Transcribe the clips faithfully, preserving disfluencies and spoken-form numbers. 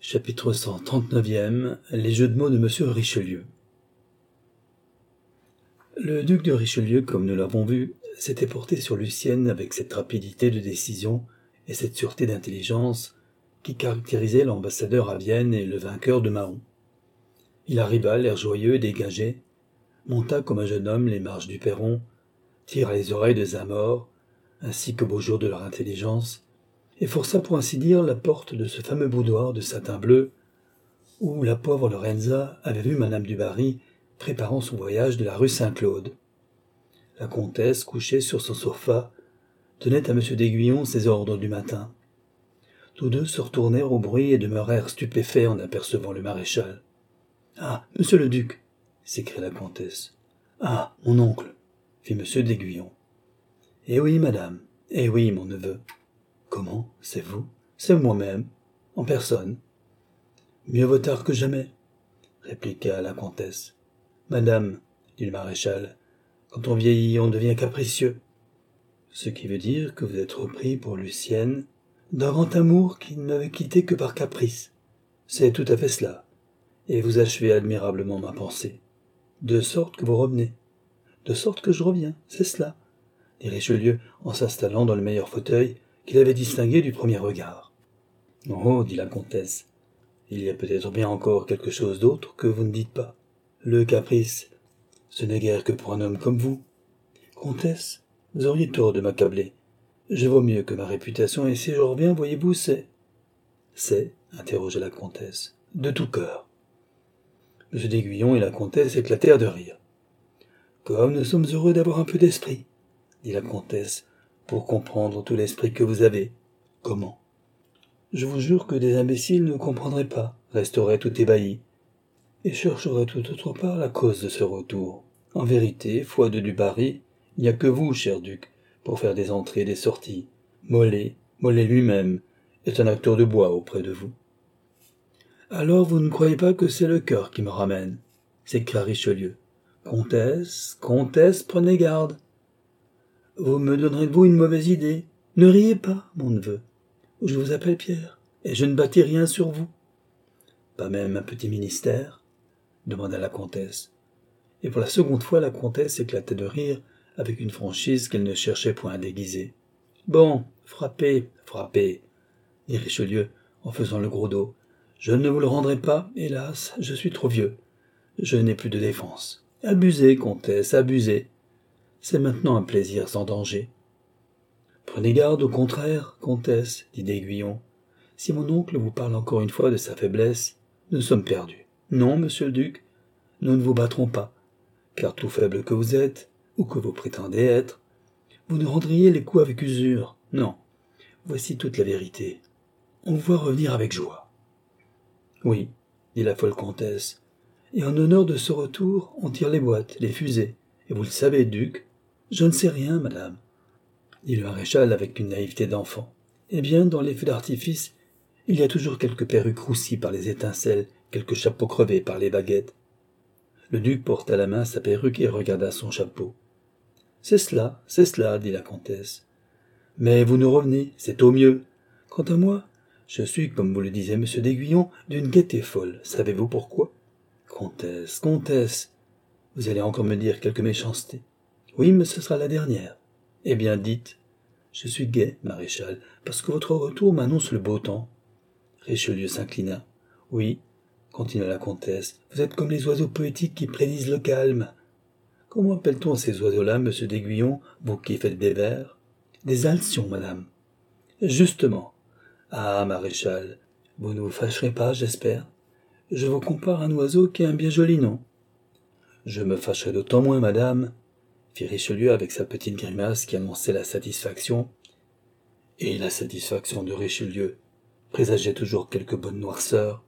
Chapitre cent trente-neuf. Les jeux de mots de Monsieur Richelieu. Le duc de Richelieu, comme nous l'avons vu, s'était porté sur Lucienne avec cette rapidité de décision et cette sûreté d'intelligence qui caractérisaient l'ambassadeur à Vienne et le vainqueur de Mahon. Il arriva, l'air joyeux et dégagé, monta comme un jeune homme les marches du perron, tira les oreilles de Zamore, ainsi que beau jour de leur intelligence, et força pour ainsi dire la porte de ce fameux boudoir de satin bleu où la pauvre Lorenza avait vu Madame du Barry préparant son voyage de la rue Saint-Claude. La comtesse, couchée sur son sofa, tenait à M. d'Aiguillon ses ordres du matin. Tous deux se retournèrent au bruit et demeurèrent stupéfaits en apercevant le maréchal. « Ah, monsieur le duc !» s'écria la comtesse. « Ah, mon oncle !» fit M. d'Aiguillon. « Eh oui, madame, eh oui, mon neveu. »« Comment, c'est vous ?»« C'est moi-même, en personne. »« Mieux vaut tard que jamais, » répliqua la comtesse. « Madame, dit le maréchal, quand on vieillit, on devient capricieux. Ce qui veut dire que vous êtes repris pour Lucienne d'un grand amour qui ne m'avait quitté que par caprice. C'est tout à fait cela, et vous achevez admirablement ma pensée. De sorte que vous revenez. De sorte que je reviens, c'est cela, dit Richelieu en s'installant dans le meilleur fauteuil qu'il avait distingué du premier regard. « Oh, dit la comtesse, il y a peut-être bien encore quelque chose d'autre que vous ne dites pas. Le caprice, ce n'est guère que pour un homme comme vous. Comtesse, vous auriez tort de m'accabler. Je vaux mieux que ma réputation, et si je reviens, voyez-vous, c'est... »« C'est, interrogea la comtesse, de tout cœur. » M. d'Aiguillon et la comtesse éclatèrent de rire. « Comme nous sommes heureux d'avoir un peu d'esprit, » dit la comtesse, « pour comprendre tout l'esprit que vous avez. »« Comment ?»« Je vous jure que des imbéciles ne comprendraient pas, resteraient tout ébahis, et chercheraient tout autre part la cause de ce retour. En vérité, foi de du Barry, il n'y a que vous, cher duc, pour faire des entrées et des sorties. Molé, Molé lui-même, est un acteur de bois auprès de vous. »« Alors vous ne croyez pas que c'est le cœur qui me ramène ?» s'écria Richelieu. « Comtesse, comtesse, prenez garde. Vous me donnerez de vous une mauvaise idée. Ne riez pas, mon neveu. Je vous appelle Pierre, et je ne bâtis rien sur vous. »« Pas même un petit ministère ?» demanda la comtesse. Et pour la seconde fois, la comtesse éclatait de rire avec une franchise qu'elle ne cherchait point à déguiser. « Bon, frappez, frappez, » dit Richelieu en faisant le gros dos. « Je ne vous le rendrai pas, hélas, je suis trop vieux. Je n'ai plus de défense. Abusez, comtesse, abusez. C'est maintenant un plaisir sans danger. »« Prenez garde, au contraire, comtesse, dit d'Aiguillon. Si mon oncle vous parle encore une fois de sa faiblesse, nous sommes perdus. Non, monsieur le duc, nous ne vous battrons pas, car tout faible que vous êtes, ou que vous prétendez être, vous ne rendriez les coups avec usure. Non, voici toute la vérité. On vous voit revenir avec joie. »« Oui, dit la folle comtesse, et en honneur de ce retour, on tire les boîtes, les fusées, et vous le savez, duc. »« Je ne sais rien, madame, » dit le maréchal avec une naïveté d'enfant. « Eh bien, dans les feux d'artifice, il y a toujours quelques perruques roussies par les étincelles, quelques chapeaux crevés par les baguettes. » Le duc porta la main à sa perruque et regarda son chapeau. « C'est cela, c'est cela, dit la comtesse. Mais vous nous revenez, c'est au mieux. Quant à moi, je suis, comme vous le disait M. d'Aiguillon, d'une gaieté folle. Savez-vous pourquoi ? Comtesse, comtesse, vous allez encore me dire quelque méchanceté. Oui, mais ce sera la dernière. Eh bien, dites. Je suis gai, maréchal, parce que votre retour m'annonce le beau temps. » Richelieu s'inclina. « Oui, continua la comtesse, vous êtes comme les oiseaux poétiques qui prédisent le calme. Comment appelle-t-on ces oiseaux-là, monsieur d'Aiguillon, vous qui faites des vers ? Des alcyons, madame. Justement. Ah, maréchal, vous ne vous fâcherez pas, j'espère. Je vous compare à un oiseau qui a un bien joli nom. Je me fâcherai d'autant moins, madame, fit Richelieu avec sa petite grimace qui annonçait la satisfaction. Et la satisfaction de Richelieu présageait toujours quelque bonne noirceur.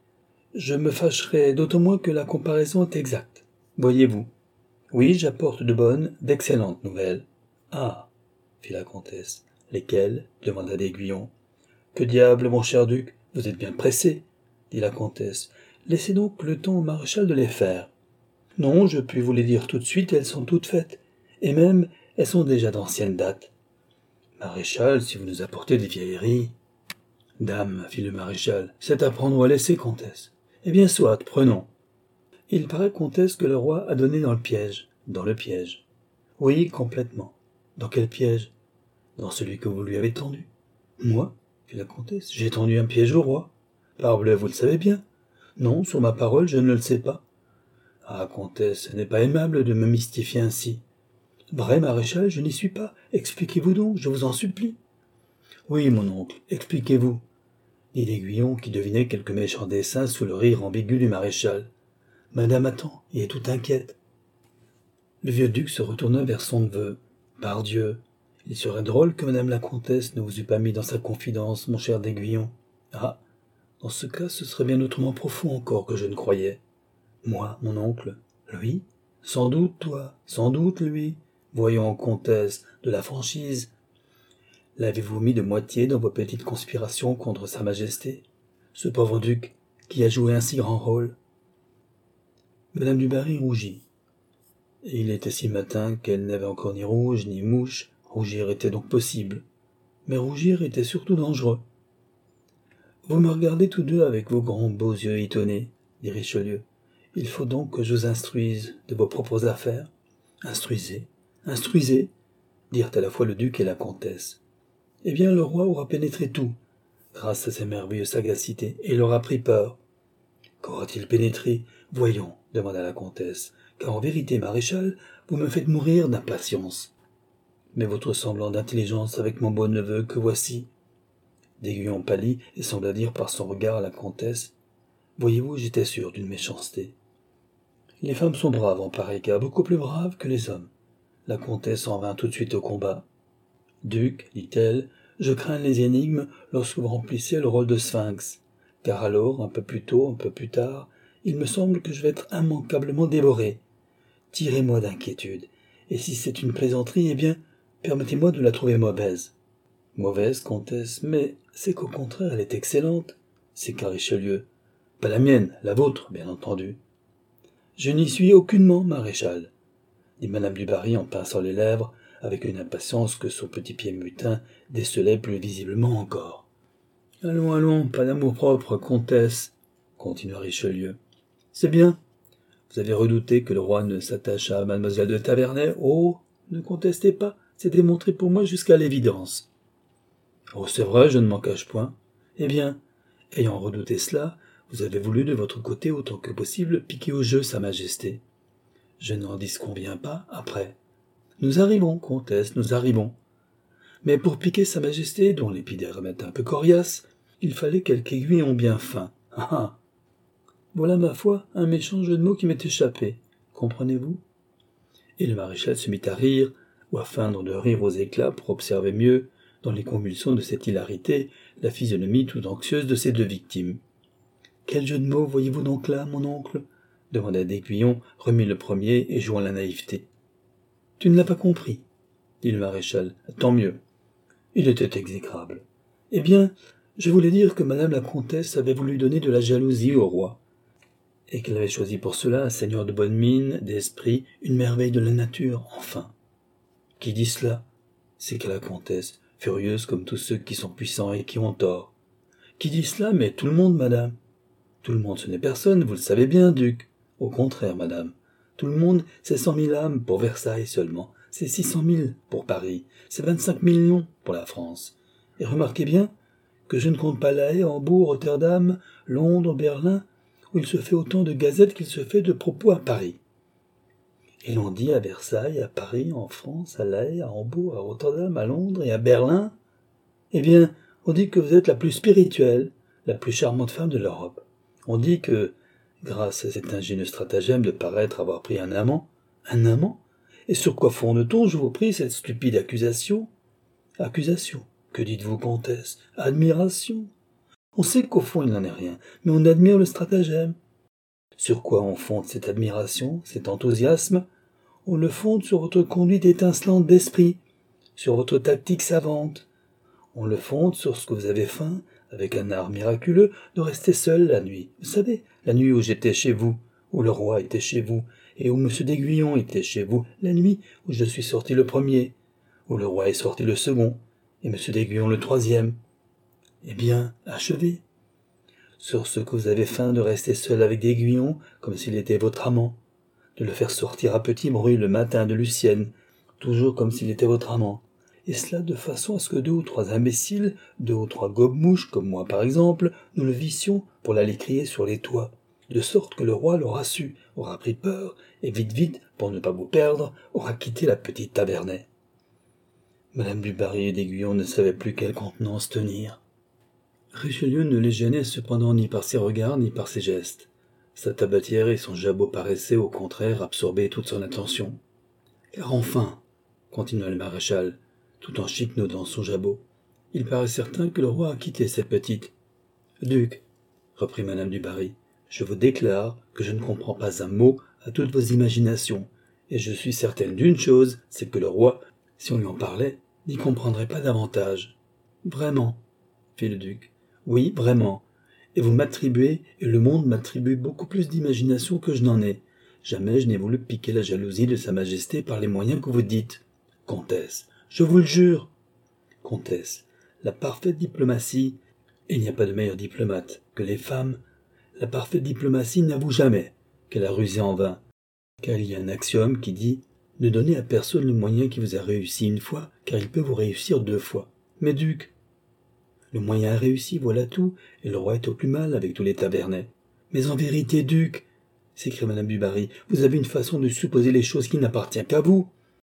Je me fâcherai d'autant moins que la comparaison est exacte. Voyez-vous. Oui, j'apporte de bonnes, d'excellentes nouvelles. Ah, fit la comtesse. Lesquelles ? Demanda d'Aiguillon. Que diable, mon cher duc, vous êtes bien pressé, dit la comtesse. Laissez donc le temps au maréchal de les faire. Non, je puis vous les dire tout de suite, elles sont toutes faites, et même elles sont déjà d'ancienne date. Maréchal, si vous nous apportez des vieilleries. Dame, fit le maréchal, c'est à prendre ou à laisser, comtesse. Eh bien, soit, prenons. Il paraît, comtesse, que le roi a donné dans le piège. Dans le piège. Oui, complètement. Dans quel piège? Dans celui que vous lui avez tendu. Moi, fit la comtesse, j'ai tendu un piège au roi. Parbleu, vous le savez bien. Non, sur ma parole, je ne le sais pas. Ah, comtesse, ce n'est pas aimable de me mystifier ainsi. Vrai, maréchal, je n'y suis pas. Expliquez-vous donc, je vous en supplie. Oui, mon oncle, expliquez-vous, dit l'Aiguillon, qui devinait quelque méchant dessein sous le rire ambigu du maréchal. Madame attend, et est tout inquiète. Le vieux duc se retourna vers son neveu. Pardieu, il serait drôle que madame la comtesse ne vous eût pas mis dans sa confidence, mon cher d'Aiguillon. Ah, dans ce cas, ce serait bien autrement profond encore que je ne croyais. Moi, mon oncle, lui, sans doute toi, sans doute lui. Voyons, comtesse, de la franchise. L'avez-vous mis de moitié dans vos petites conspirations contre sa majesté, ce pauvre duc qui a joué un si grand rôle? Madame du Barry rougit. Et il était si matin qu'elle n'avait encore ni rouge ni mouche. Rougir était donc possible, mais rougir était surtout dangereux. Vous me regardez tous deux avec vos grands beaux yeux étonnés, dit Richelieu. Il faut donc que je vous instruise de vos propres affaires. Instruisez, instruisez, dirent à la fois le duc et la comtesse. Eh bien, le roi aura pénétré tout, grâce à sa merveilleuse sagacité, et il aura pris peur. Qu'aura-t-il pénétré? Voyons, demanda la comtesse, car en vérité, maréchal, vous me faites mourir d'impatience. Mais votre semblant d'intelligence avec mon beau neveu que voici. D'Aiguillon pâlit et sembla dire par son regard à la comtesse. Voyez-vous, j'étais sûr d'une méchanceté. Les femmes sont braves en pareil cas, beaucoup plus braves que les hommes. La comtesse en vint tout de suite au combat. Duc, dit-elle, je crains les énigmes lorsque vous remplissez le rôle de sphinx, car alors, un peu plus tôt, un peu plus tard, il me semble que je vais être immanquablement dévoré. Tirez-moi d'inquiétude, et si c'est une plaisanterie, eh bien, permettez-moi de la trouver mauvaise. Mauvaise, comtesse, mais c'est qu'au contraire, elle est excellente, s'écria Richelieu. Pas la mienne, la vôtre, bien entendu. Je n'y suis aucunement, maréchal, dit madame du Barry en pinçant les lèvres, avec une impatience que son petit pied mutin décelait plus visiblement encore. « Allons, allons, pas d'amour-propre, comtesse, » continua Richelieu. « C'est bien. Vous avez redouté que le roi ne s'attachât à mademoiselle de Tavernay. Oh, ne contestez pas, c'est démontré pour moi jusqu'à l'évidence. »« Oh, c'est vrai, je ne m'en cache point. Eh bien, ayant redouté cela, vous avez voulu de votre côté autant que possible piquer au jeu sa majesté. Je n'en disconviens pas après. Nous arrivons, comtesse, nous arrivons. Mais pour piquer sa majesté, dont l'épiderme est un peu coriace, il fallait quelque aiguillon bien fin. Ah ah. Voilà, ma foi, un méchant jeu de mots qui m'est échappé. Comprenez-vous? Et le maréchal se mit à rire, ou à feindre de rire aux éclats pour observer mieux, dans les convulsions de cette hilarité, la physionomie tout anxieuse de ses deux victimes. Quel jeu de mots voyez-vous donc là, mon oncle? Demanda d'Aiguillon, remis le premier et jouant la naïveté. Tu ne l'as pas compris, dit le maréchal. Tant mieux. Il était exécrable. Eh bien, je voulais dire que madame la comtesse avait voulu donner de la jalousie au roi, et qu'elle avait choisi pour cela un seigneur de bonne mine, d'esprit, une merveille de la nature, enfin. Qui dit cela? C'est qu'à la comtesse, furieuse comme tous ceux qui sont puissants et qui ont tort. Qui dit cela? Mais tout le monde, madame. Tout le monde, ce n'est personne, vous le savez bien, duc. Au contraire, madame. Tout le monde, c'est cent mille âmes pour Versailles seulement, c'est six cent mille pour Paris, c'est vingt-cinq millions pour la France. Et remarquez bien que je ne compte pas La Haye, Hambourg, Rotterdam, Londres, Berlin, où il se fait autant de gazettes qu'il se fait de propos à Paris. Et l'on dit à Versailles, à Paris, en France, à La Haye, à Hambourg, à Rotterdam, à Londres et à Berlin, eh bien, on dit que vous êtes la plus spirituelle, la plus charmante femme de l'Europe. On dit que, grâce à cet ingénieux stratagème de paraître avoir pris un amant, un amant? Et sur quoi fonde-t-on, je vous prie, cette stupide accusation? Accusation? Que dites-vous, comtesse? Admiration? On sait qu'au fond il n'en est rien, mais on admire le stratagème. Sur quoi on fonde cette admiration, cet enthousiasme? On le fonde sur votre conduite étincelante d'esprit, sur votre tactique savante. On le fonde sur ce que vous avez feint, avec un art miraculeux, de rester seul la nuit. Vous savez, la nuit où j'étais chez vous, où le roi était chez vous, et où M. d'Aiguillon était chez vous, la nuit où je suis sorti le premier, où le roi est sorti le second, et M. d'Aiguillon le troisième. Eh bien, achevez. Sur ce que vous avez feint de rester seul avec d'Aiguillon, comme s'il était votre amant, de le faire sortir à petit bruit le matin de Lucienne, toujours comme s'il était votre amant, et cela de façon à ce que deux ou trois imbéciles, deux ou trois gobe-mouches, comme moi par exemple, nous le vissions pour l'aller crier sur les toits, de sorte que le roi l'aura su, aura pris peur, et vite vite, pour ne pas vous perdre, aura quitté la petite Tavernet. Madame du Barry et d'Aiguillon ne savaient plus quelle contenance tenir. Richelieu ne les gênait cependant ni par ses regards ni par ses gestes. Sa tabatière et son jabot paraissaient au contraire absorber toute son attention. Car enfin, continua le maréchal, tout en chiquenautant son jabot, il paraît certain que le roi a quitté cette petite. Duc, reprit madame du Barry, je vous déclare que je ne comprends pas un mot à toutes vos imaginations, et je suis certaine d'une chose, c'est que le roi, si on lui en parlait, n'y comprendrait pas davantage. Vraiment, fit le duc. Oui, vraiment. Et vous m'attribuez, et le monde m'attribue beaucoup plus d'imagination que je n'en ai. Jamais je n'ai voulu piquer la jalousie de sa majesté par les moyens que vous dites. Comtesse, je vous le jure. Comtesse, la parfaite diplomatie, et il n'y a pas de meilleur diplomate que les femmes, la parfaite diplomatie n'avoue jamais qu'elle a rusé en vain, car il y a un axiome qui dit « Ne donnez à personne le moyen qui vous a réussi une fois, car il peut vous réussir deux fois. » Mais duc, le moyen a réussi, voilà tout, et le roi est au plus mal avec tous les Tavernais. Mais en vérité, duc, s'écria madame du Barry, vous avez une façon de supposer les choses qui n'appartient qu'à vous.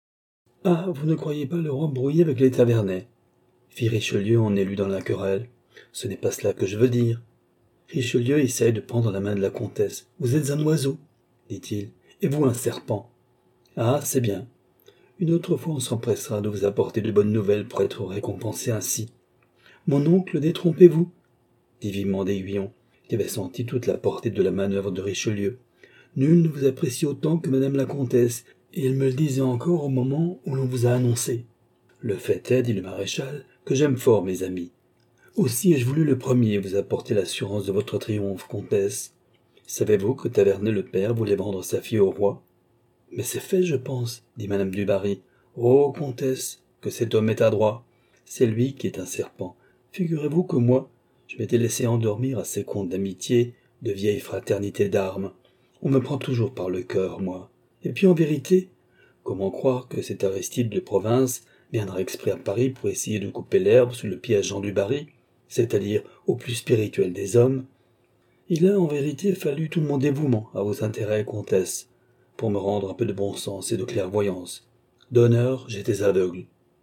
Ah, vous ne croyez pas le roi brouillé avec les Tavernais, fit Richelieu en élu dans la querelle. Ce n'est pas cela que je veux dire. Richelieu essaye de prendre la main de la comtesse. Vous êtes un oiseau, dit-il, et vous un serpent. Ah, c'est bien. Une autre fois on s'empressera de vous apporter de bonnes nouvelles pour être récompensé ainsi. Mon oncle, détrompez-vous, dit vivement d'Aiguillon, qui avait senti toute la portée de la manœuvre de Richelieu. Nul ne vous apprécie autant que madame la comtesse, et elle me le disait encore au moment où l'on vous a annoncé. Le fait est, dit le maréchal, que j'aime fort mes amis. Aussi ai-je voulu le premier vous apporter l'assurance de votre triomphe, comtesse. Savez-vous que Tavernet le père voulait vendre sa fille au roi? Mais c'est fait, je pense, dit madame du Barry. Oh, comtesse, que cet homme est adroit. C'est lui qui est un serpent. Figurez-vous que moi, je m'étais laissé endormir à ces contes d'amitié, de vieille fraternité d'armes. On me prend toujours par le cœur, moi. Et puis en vérité, comment croire que cet Aristide de province viendra exprès à Paris pour essayer de couper l'herbe sous le pied à Jean du Barry, c'est-à-dire au plus spirituel des hommes? Il a en vérité fallu tout mon dévouement à vos intérêts, comtesse, pour me rendre un peu de bon sens et de clairvoyance. D'honneur, j'étais aveugle.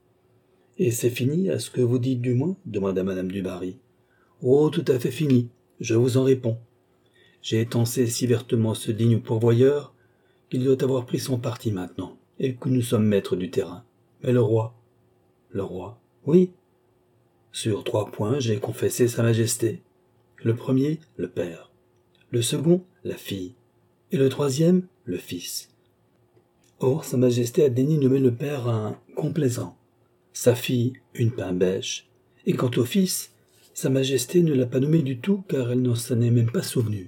Et c'est fini, à ce que vous dites du moins? Demanda madame du Barry. Oh, tout à fait fini, je vous en réponds. J'ai étancé si vertement ce digne pourvoyeur qu'il doit avoir pris son parti maintenant, et que nous sommes maîtres du terrain. Mais le roi? Le roi? Oui. Sur trois points, j'ai confessé sa majesté. Le premier, le père. Le second, la fille. Et le troisième, le fils. Or, sa majesté a daigné nommer le père un complaisant, sa fille une pain-bêche, et quant au fils, sa majesté ne l'a pas nommé du tout car elle ne s'en est même pas souvenue.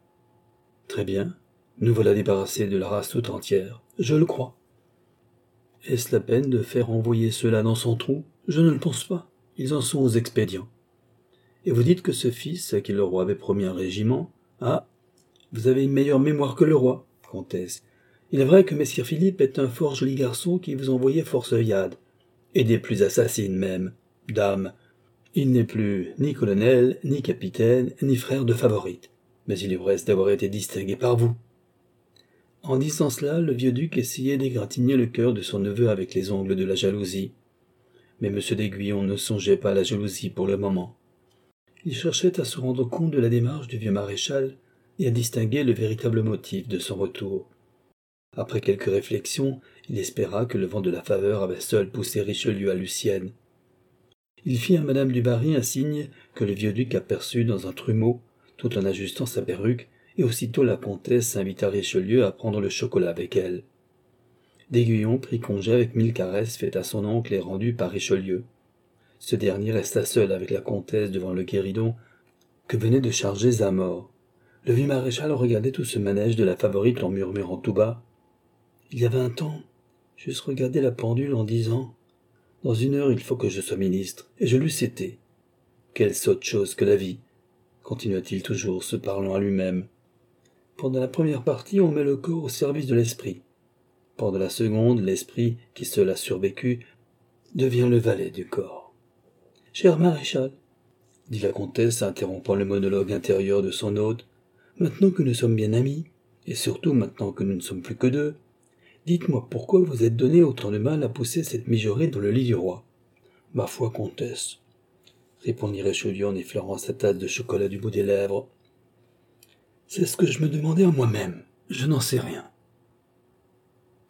Très bien, nous voilà débarrassés de la race tout entière, je le crois. Est-ce la peine de faire envoyer ceux-là dans son trou? Je ne le pense pas, ils en sont aux expédients. Et vous dites que ce fils, à qui le roi avait promis un régiment, ah, vous avez une meilleure mémoire que le roi, comtesse. Il est vrai que messire Philippe est un fort joli garçon qui vous envoyait force viade, et des plus assassines même, dame. Il n'est plus ni colonel, ni capitaine, ni frère de Favorite, mais il lui reste d'avoir été distingué par vous. En disant cela, le vieux duc essayait d'égratigner le cœur de son neveu avec les ongles de la jalousie. Mais M. d'Aiguillon ne songeait pas à la jalousie pour le moment. Il cherchait à se rendre compte de la démarche du vieux maréchal et à distinguer le véritable motif de son retour. Après quelques réflexions, il espéra que le vent de la faveur avait seul poussé Richelieu à Lucienne. Il fit à madame du Barry un signe que le vieux duc aperçut dans un trumeau, tout en ajustant sa perruque, et aussitôt la comtesse invita Richelieu à prendre le chocolat avec elle. d'Aiguillon prit congé avec mille caresses faites à son oncle et rendues par Richelieu. Ce dernier resta seul avec la comtesse devant le guéridon que venait de charger Zamore. Le vieux maréchal regardait tout ce manège de la Favorite en murmurant tout bas. Il y a vingt ans, j'eusse regardé la pendule en disant « Dans une heure, il faut que je sois ministre », et je l'eusse été. Quelle sotte chose que la vie, continua-t-il toujours, se parlant à lui-même. Pendant la première partie, on met le corps au service de l'esprit. Pendant la seconde, l'esprit, qui seul a survécu, devient le valet du corps. « Cher maréchal, dit la comtesse, interrompant le monologue intérieur de son hôte, maintenant que nous sommes bien amis, et surtout maintenant que nous ne sommes plus que deux, dites-moi pourquoi vous êtes donné autant de mal à pousser cette mijaurée dans le lit du roi. »« Ma foi, comtesse, répondit Richelieu en effleurant sa tasse de chocolat du bout des lèvres. C'est ce que je me demandais à moi-même. Je n'en sais rien.